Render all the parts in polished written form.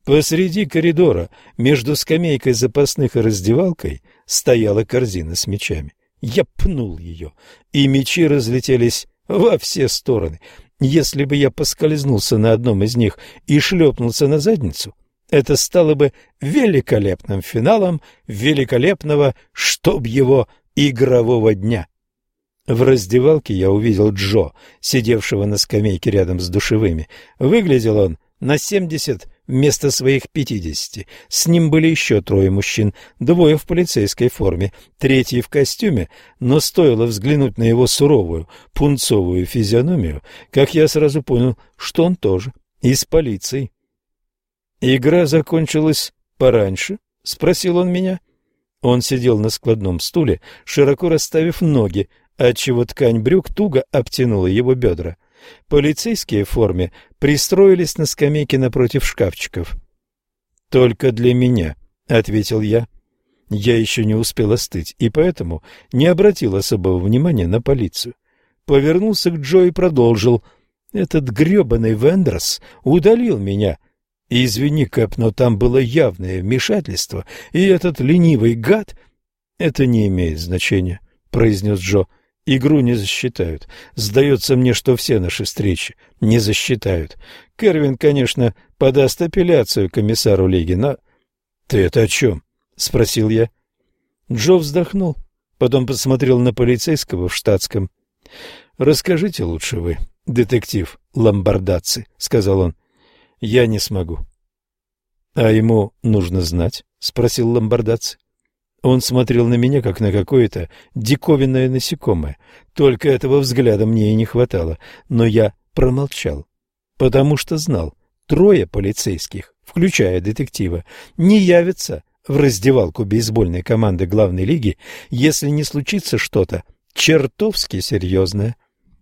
Посреди коридора, между скамейкой запасных и раздевалкой, стояла корзина с мячами. Я пнул ее, и мячи разлетелись во все стороны. Если бы я поскользнулся на одном из них и шлепнулся на задницу, это стало бы великолепным финалом великолепного, чтоб его, игрового дня. В раздевалке я увидел Джо, сидевшего на скамейке рядом с душевыми. Выглядел он на 70 вместо своих 50. С ним были еще 3 мужчин, 2 в полицейской форме, 3 в костюме, но стоило взглянуть на его суровую, пунцовую физиономию, как я сразу понял, что он тоже из полиции. «Игра закончилась пораньше?» — спросил он меня. Он сидел на складном стуле, широко расставив ноги, отчего ткань брюк туго обтянула его бедра. Полицейские в форме пристроились на скамейке напротив шкафчиков. «Только для меня», — ответил я. Я еще не успел остыть, и поэтому не обратил особого внимания на полицию. Повернулся к Джо и продолжил. «Этот гребаный Вендрос удалил меня. Извини, Кэп, но там было явное вмешательство, и этот ленивый гад...» «Это не имеет значения», — произнес Джо. «Игру не засчитают. Сдается мне, что все наши встречи не засчитают. Кервин, конечно, подаст апелляцию комиссару лиги, но...» «Ты это о чем?» — спросил я. Джо вздохнул, потом посмотрел на полицейского в штатском. «Расскажите лучше вы, детектив Ломбардаци», — сказал он. «Я не смогу». «А ему нужно знать?» — спросил Ломбардаци. Он смотрел на меня, как на какое-то диковинное насекомое. Только этого взгляда мне и не хватало. Но я промолчал, потому что знал, 3 полицейских, включая детектива, не явятся в раздевалку бейсбольной команды главной лиги, если не случится что-то чертовски серьезное.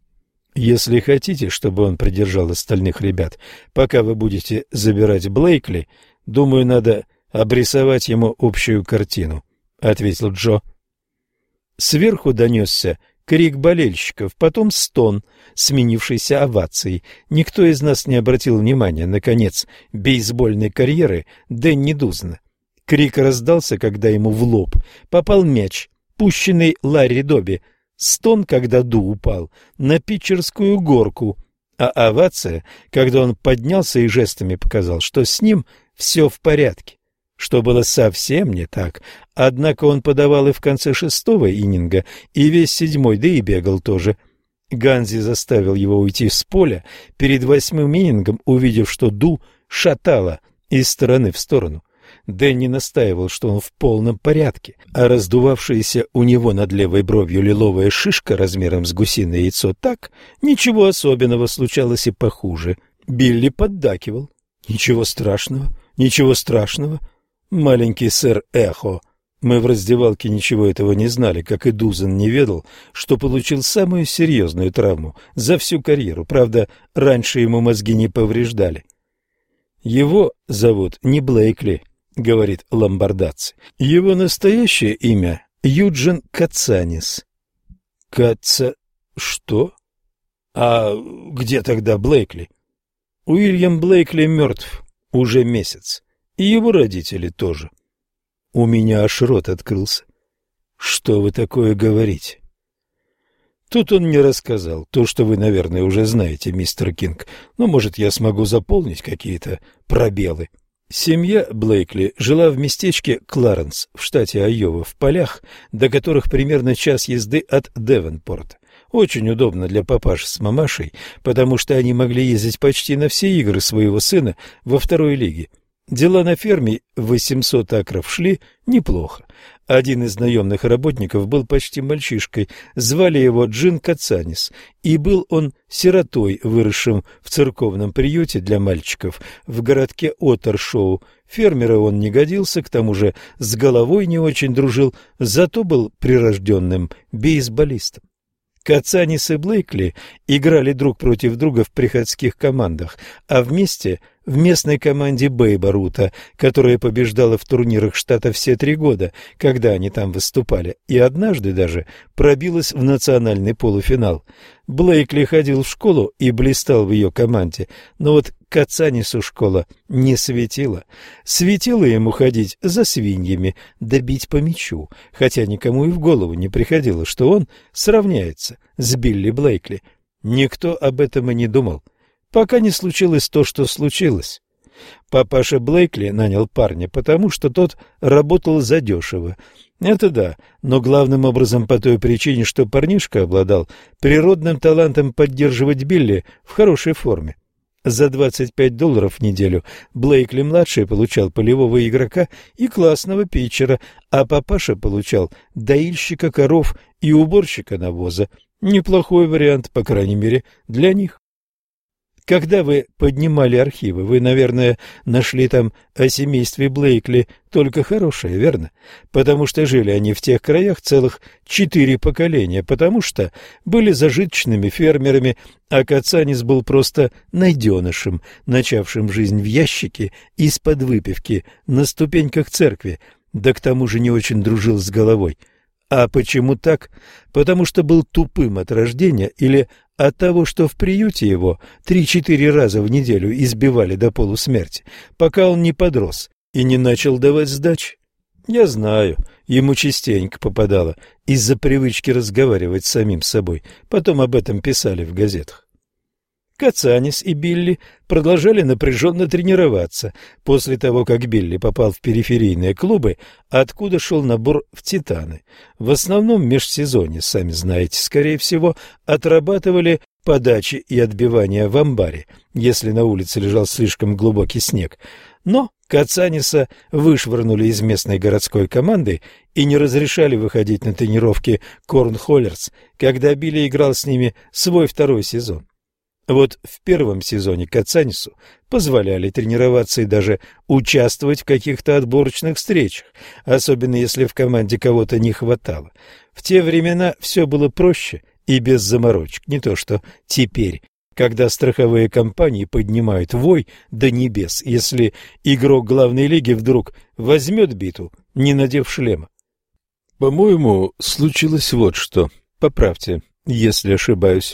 Если хотите, чтобы он придержал остальных ребят, пока вы будете забирать Блейкли, думаю, надо обрисовать ему общую картину, — ответил Джо. Сверху донесся крик болельщиков, потом стон, сменившийся овацией. Никто из нас не обратил внимания на конец бейсбольной карьеры Дэнни Дузна. Крик раздался, когда ему в лоб попал мяч, пущенный Ларри Доби. Стон, когда Ду упал на питчерскую горку, а овация, когда он поднялся и жестами показал, что с ним все в порядке. Что было совсем не так, однако он подавал и в конце 6-го иннинга, и весь 7-й, да и бегал тоже. Ганзи заставил его уйти с поля перед 8-м иннингом, увидев, что Ду шатало из стороны в сторону. Дэнни настаивал, что он в полном порядке, а раздувавшаяся у него над левой бровью лиловая шишка размером с гусиное яйцо так, ничего особенного, случалось и похуже. Билли поддакивал. «Ничего страшного, ничего страшного». Маленький сэр Эхо. Мы в раздевалке ничего этого не знали, как и Дузен не ведал, что получил самую серьезную травму за всю карьеру. Правда, раньше ему мозги не повреждали. «Его зовут не Блейкли», — говорит Ломбардаци. «Его настоящее имя — Юджин Кацанис». Что? А где тогда Блейкли? Уильям Блейкли мертв уже месяц. И его родители тоже. У меня аж рот открылся. Что вы такое говорите? Тут он мне рассказал то, что вы, наверное, уже знаете, мистер Кинг. Но, может, я смогу заполнить какие-то пробелы. Семья Блейкли жила в местечке Кларенс в штате Айова, в полях, до которых примерно час езды от Девонпорта. Очень удобно для папаши с мамашей, потому что они могли ездить почти на все игры своего сына во 2-й лиге. Дела на ферме 800 акров шли неплохо. Один из наемных работников был почти мальчишкой, звали его Джин Кацанис, и был он сиротой, выросшим в церковном приюте для мальчиков в городке Оттершоу. Фермера он не годился, к тому же с головой не очень дружил, зато был прирожденным бейсболистом. Кацанис и Блейкли играли друг против друга в приходских командах, а вместе в местной команде Бейба Рута, которая побеждала в турнирах штата все 3 года, когда они там выступали, и однажды даже пробилась в национальный полуфинал. Блейкли ходил в школу и блистал в ее команде, но вот Кацанису школа не светила. Светило ему ходить за свиньями, да бить по мячу, хотя никому и в голову не приходило, что он сравняется с Билли Блейкли. Никто об этом и не думал, пока не случилось то, что случилось. Папаша Блейкли нанял парня, потому что тот работал задешево. Это да, но главным образом по той причине, что парнишка обладал природным талантом поддерживать Билли в хорошей форме. За $25 в неделю Блейкли-младший получал полевого игрока и классного питчера, а папаша получал доильщика коров и уборщика навоза. Неплохой вариант, по крайней мере, для них. Когда вы поднимали архивы, вы, наверное, нашли там о семействе Блейкли только хорошее, верно? Потому что жили они в тех краях целых 4 поколения, потому что были зажиточными фермерами, а Кацанис был просто найденышем, начавшим жизнь в ящике из-под выпивки на ступеньках церкви, да к тому же не очень дружил с головой. А почему так? Потому что был тупым от рождения или от того, что в приюте его 3-4 раза в неделю избивали до полусмерти, пока он не подрос и не начал давать сдачи? Я знаю, ему частенько попадало из-за привычки разговаривать с самим собой, потом об этом писали в газетах. Кацанис и Билли продолжали напряженно тренироваться после того, как Билли попал в периферийные клубы, откуда шел набор в «Титаны». В основном межсезонье, сами знаете, скорее всего, отрабатывали подачи и отбивания в амбаре, если на улице лежал слишком глубокий снег. Но Кацаниса вышвырнули из местной городской команды и не разрешали выходить на тренировки Корнхоллерс, когда Билли играл с ними свой второй сезон. Вот в первом сезоне Кацанису позволяли тренироваться и даже участвовать в каких-то отборочных встречах, особенно если в команде кого-то не хватало. В те времена все было проще и без заморочек, не то что теперь, когда страховые компании поднимают вой до небес, если игрок главной лиги вдруг возьмет биту, не надев шлема. По-моему, случилось вот что. Поправьте, если ошибаюсь.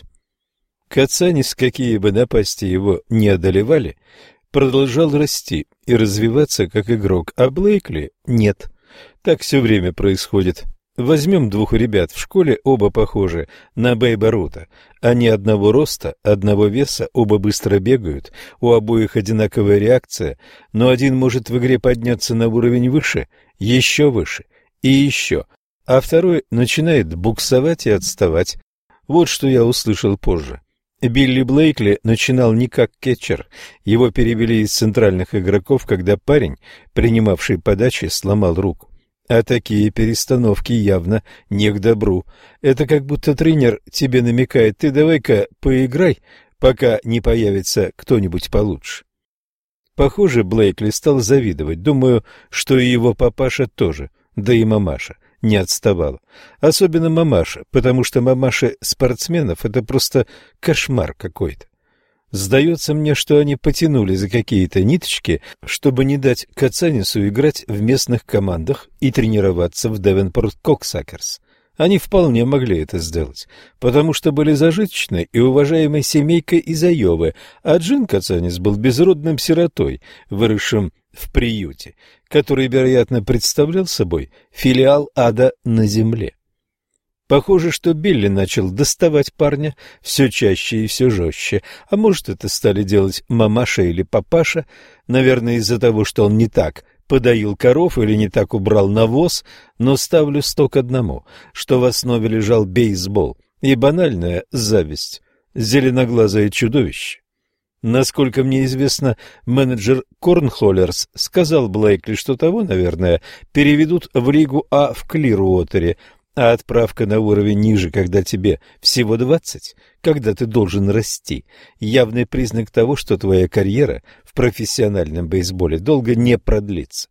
Кацанис, какие бы напасти его не одолевали, продолжал расти и развиваться как игрок, а Блейкли нет. Так все время происходит. Возьмем 2 ребят в школе, оба похожи на Бейба Рута. Они одного роста, одного веса, оба быстро бегают, у обоих одинаковая реакция, но один может в игре подняться на уровень выше, еще выше и еще, а второй начинает буксовать и отставать. Вот что я услышал позже. Билли Блейкли начинал не как кетчер, его перевели из центральных игроков, когда парень, принимавший подачи, сломал руку. А такие перестановки явно не к добру. Это как будто тренер тебе намекает: ты давай-ка поиграй, пока не появится кто-нибудь получше. Похоже, Блейкли стал завидовать. Думаю, что и его папаша тоже, да и мамаша не отставала. Особенно мамаша, потому что мамаши спортсменов — это просто кошмар какой-то. Сдается мне, что они потянули за какие-то ниточки, чтобы не дать Кацанису играть в местных командах и тренироваться в Девенпорт Коксакерс. Они вполне могли это сделать, потому что были зажиточной и уважаемой семейкой из Айовы, а Джин Кацанис был безродным сиротой, выросшим в приюте, который, вероятно, представлял собой филиал ада на земле. Похоже, что Билли начал доставать парня все чаще и все жестче, а может, это стали делать мамаша или папаша, наверное, из-за того, что он не так подоил коров или не так убрал навоз, но ставлю 100-1, что в основе лежал бейсбол и банальная зависть, зеленоглазое чудовище. Насколько мне известно, менеджер Корнхоллерс сказал Блейкли, что того, наверное, переведут в Лигу А в Клируотере, а отправка на уровень ниже, когда тебе всего 20, когда ты должен расти, явный признак того, что твоя карьера в профессиональном бейсболе долго не продлится.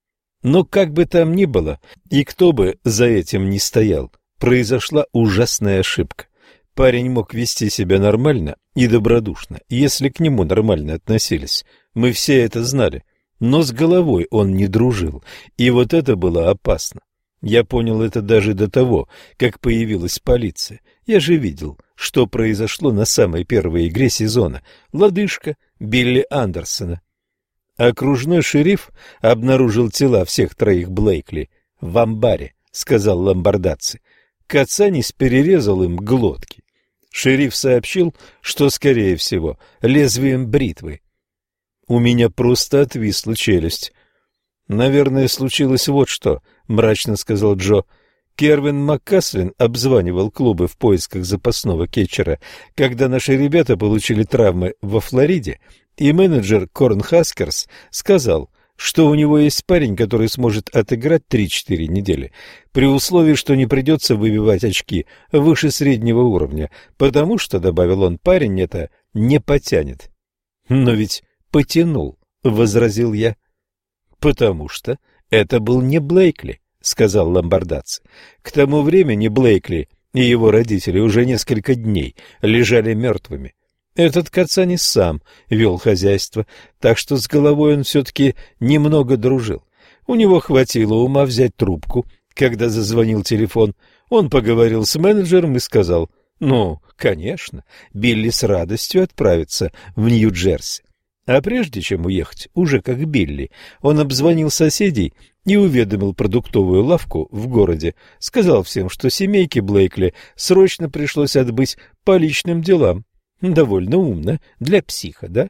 Но как бы там ни было, и кто бы за этим ни стоял, произошла ужасная ошибка. Парень мог вести себя нормально и добродушно, если к нему нормально относились. Мы все это знали, но с головой он не дружил, и вот это было опасно. Я понял это даже до того, как появилась полиция. Я же видел, что произошло на самой первой игре сезона. Лодыжка Билли Андерсона. Окружной шериф обнаружил тела всех троих Блейкли в амбаре, сказал Ламбардаци. Кацанис перерезал им глотки. Шериф сообщил, что, скорее всего, лезвием бритвы. У меня просто отвисла челюсть. «Наверное, случилось вот что», — мрачно сказал Джо. Кервин Маккаслин обзванивал клубы в поисках запасного кетчера, когда наши ребята получили травмы во Флориде, и менеджер Корн Хаскерс сказал, что у него есть парень, который сможет отыграть 3-4 недели, при условии, что не придется выбивать очки выше среднего уровня, потому что, добавил он, парень это не потянет. «Но ведь потянул», — возразил я. «Потому что это был не Блейкли», — сказал Ламбардаци. К тому времени Блейкли и его родители уже несколько дней лежали мертвыми. Этот Кацанис сам вел хозяйство, так что с головой он все-таки немного дружил. У него хватило ума взять трубку, когда зазвонил телефон. Он поговорил с менеджером и сказал: «Ну, конечно, Билли с радостью отправится в Нью-Джерси». А прежде чем уехать, уже как Билли, он обзвонил соседей и уведомил продуктовую лавку в городе, сказал всем, что семейке Блейкли срочно пришлось отбыть по личным делам. Довольно умно для психа, да?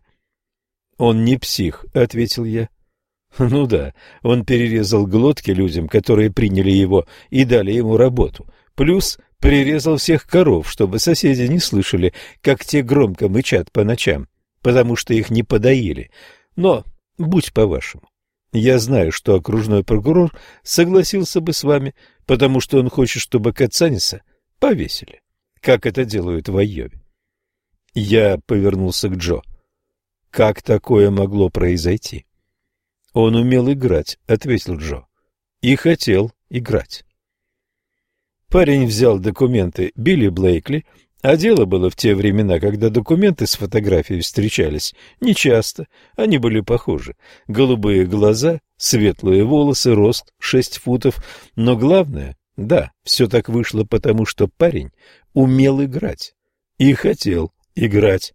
Он не псих, ответил я. Ну да, он перерезал глотки людям, которые приняли его и дали ему работу. Плюс прирезал всех коров, чтобы соседи не слышали, как те громко мычат по ночам, потому что их не подоили. Но будь по-вашему. Я знаю, что окружной прокурор согласился бы с вами, потому что он хочет, чтобы Кацаниса повесили, как это делают в Айове. Я повернулся к Джо. Как такое могло произойти? Он умел играть, ответил Джо. И хотел играть. Парень взял документы Билли Блейкли, а дело было в те времена, когда документы с фотографией встречались нечасто, они были похожи. Голубые глаза, светлые волосы, рост 6 футов, но главное, да, все так вышло, потому что парень умел играть и хотел играть.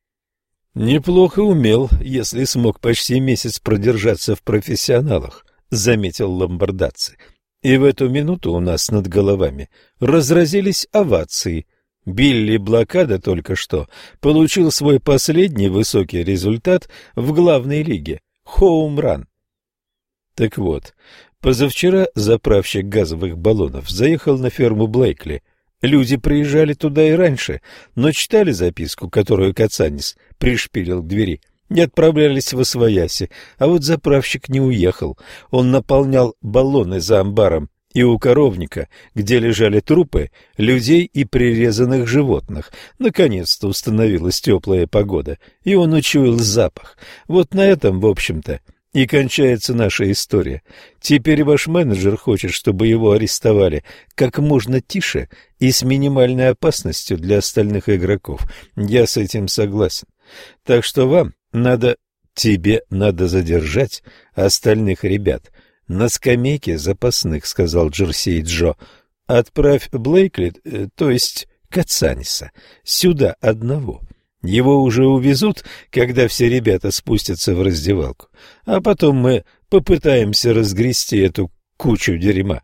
Неплохо умел, если смог почти месяц продержаться в профессионалах, заметил Ламбардаци. И в эту минуту у нас над головами разразились овации. Билли Блокада только что получил свой последний высокий результат в главной лиге – хоум-ран. Так вот, позавчера заправщик газовых баллонов заехал на ферму Блейкли. Люди приезжали туда и раньше, но читали записку, которую Кацанис пришпилил к двери, не отправлялись восвояси, а вот заправщик не уехал. Он наполнял баллоны за амбаром и у коровника, где лежали трупы людей и прирезанных животных. Наконец-то установилась теплая погода, и он учуял запах. Вот на этом, в общем-то, и кончается наша история. Теперь ваш менеджер хочет, чтобы его арестовали как можно тише и с минимальной опасностью для остальных игроков. Я с этим согласен. Так что тебе надо задержать остальных ребят на скамейке запасных, сказал Джерси Джо. Отправь Блейкли, то есть Кацаниса, сюда одного. Его уже увезут, когда все ребята спустятся в раздевалку, а потом мы попытаемся разгрести эту кучу дерьма.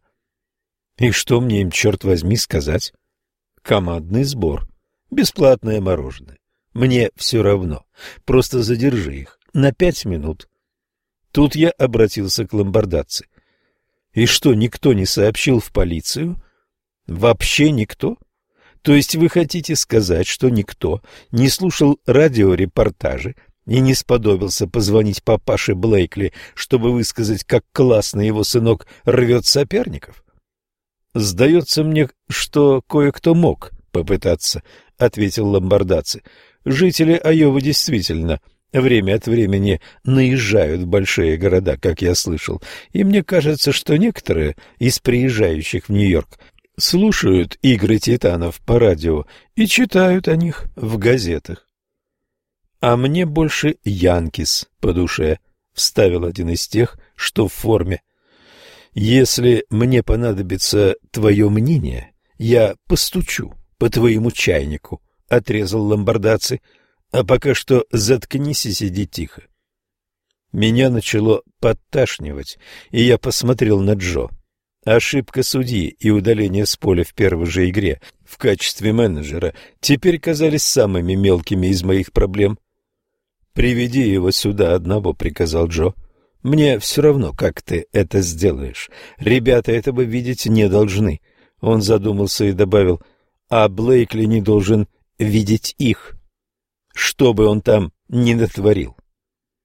И что мне им, черт возьми, сказать? Командный сбор, бесплатное мороженое. Мне все равно, просто задержи их на 5 минут. Тут я обратился к Ламбардаци. И что, никто не сообщил в полицию? Вообще никто? То есть вы хотите сказать, что никто не слушал радиорепортажи и не сподобился позвонить папаше Блейкли, чтобы высказать, как классно его сынок рвет соперников? Сдается мне, что кое-кто мог попытаться, ответил Ламбардаци. Жители Айовы действительно время от времени наезжают в большие города, как я слышал, и мне кажется, что некоторые из приезжающих в Нью-Йорк слушают игры титанов по радио и читают о них в газетах. А мне больше Янкис по душе, вставил один из тех, что в форме. Если мне понадобится твое мнение, я постучу по твоему чайнику, — отрезал Ламбардаци. — А пока что заткнись и сиди тихо. Меня начало подташнивать, и я посмотрел на Джо. Ошибка судьи и удаление с поля в первой же игре в качестве менеджера теперь казались самыми мелкими из моих проблем. «Приведи его сюда одного», — приказал Джо. «Мне все равно, как ты это сделаешь. Ребята этого видеть не должны». Он задумался и добавил: «А Блейкли не должен видеть их, что бы он там ни натворил».